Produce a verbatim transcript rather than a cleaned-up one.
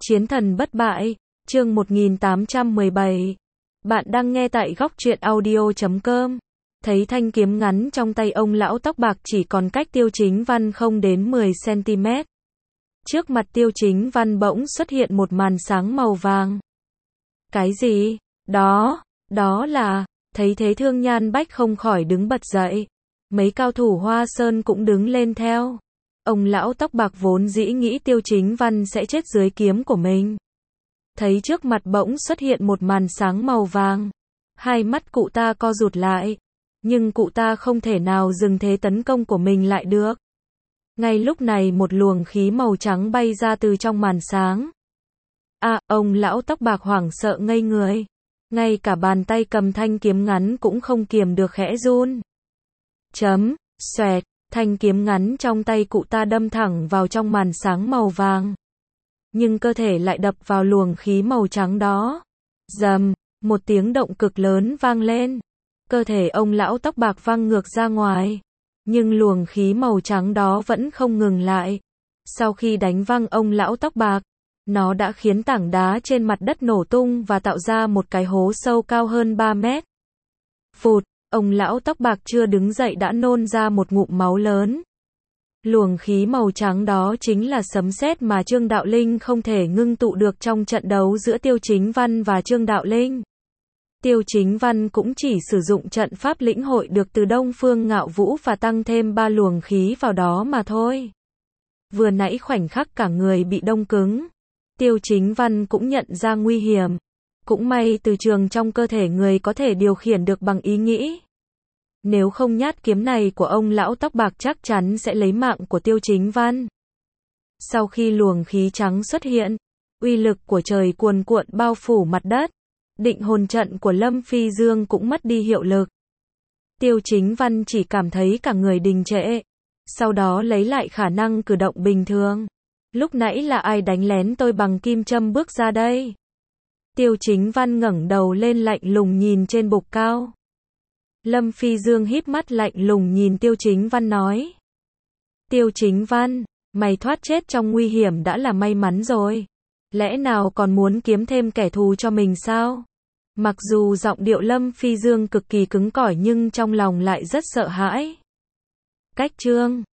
Chiến thần bất bại, chương một nghìn tám trăm mười bảy. Bạn đang nghe tại góc truyện audio chấm com. Thấy thanh kiếm ngắn trong tay ông lão tóc bạc chỉ còn cách Tiêu Chính Văn không đến mười xăng-ti-mét. Trước mặt Tiêu Chính Văn bỗng xuất hiện một màn sáng màu vàng. Cái gì? Đó, đó là, thấy thế Thương Nhan Bách không khỏi đứng bật dậy. Mấy cao thủ Hoa Sơn cũng đứng lên theo. Ông lão tóc bạc vốn dĩ nghĩ Tiêu Chính Văn sẽ chết dưới kiếm của mình. Thấy trước mặt bỗng xuất hiện một màn sáng màu vàng. Hai mắt cụ ta co rụt lại. Nhưng cụ ta không thể nào dừng thế tấn công của mình lại được. Ngay lúc này một luồng khí màu trắng bay ra từ trong màn sáng. À, ông lão tóc bạc hoảng sợ ngây người. Ngay cả bàn tay cầm thanh kiếm ngắn cũng không kiềm được khẽ run. Chấm, xoẹt, thanh kiếm ngắn trong tay cụ ta đâm thẳng vào trong màn sáng màu vàng. Nhưng cơ thể lại đập vào luồng khí màu trắng đó. Rầm, một tiếng động cực lớn vang lên. Cơ thể ông lão tóc bạc văng ngược ra ngoài. Nhưng luồng khí màu trắng đó vẫn không ngừng lại. Sau khi đánh văng ông lão tóc bạc, nó đã khiến tảng đá trên mặt đất nổ tung và tạo ra một cái hố sâu cao hơn ba mét. Phụt, ông lão tóc bạc chưa đứng dậy đã nôn ra một ngụm máu lớn. Luồng khí màu trắng đó chính là sấm sét mà Trương Đạo Linh không thể ngưng tụ được trong trận đấu giữa Tiêu Chính Văn và Trương Đạo Linh. Tiêu Chính Văn cũng chỉ sử dụng trận pháp lĩnh hội được từ Đông Phương Ngạo Vũ và tăng thêm ba luồng khí vào đó mà thôi. Vừa nãy khoảnh khắc cả người bị đông cứng, Tiêu Chính Văn cũng nhận ra nguy hiểm. Cũng may từ trường trong cơ thể người có thể điều khiển được bằng ý nghĩ. Nếu không nhát kiếm này của ông lão tóc bạc chắc chắn sẽ lấy mạng của Tiêu Chính Văn. Sau khi luồng khí trắng xuất hiện, uy lực của trời cuồn cuộn bao phủ mặt đất. Định hồn trận của Lâm Phi Dương cũng mất đi hiệu lực. Tiêu Chính Văn chỉ cảm thấy cả người đình trệ. Sau đó lấy lại khả năng cử động bình thường. Lúc nãy là ai đánh lén tôi bằng kim châm bước ra đây? Tiêu Chính Văn ngẩng đầu lên lạnh lùng nhìn trên bục cao. Lâm Phi Dương híp mắt lạnh lùng nhìn Tiêu Chính Văn nói. Tiêu Chính Văn, mày thoát chết trong nguy hiểm đã là may mắn rồi. Lẽ nào còn muốn kiếm thêm kẻ thù cho mình sao? Mặc dù giọng điệu Lâm Phi Dương cực kỳ cứng cỏi nhưng trong lòng lại rất sợ hãi. Cách chương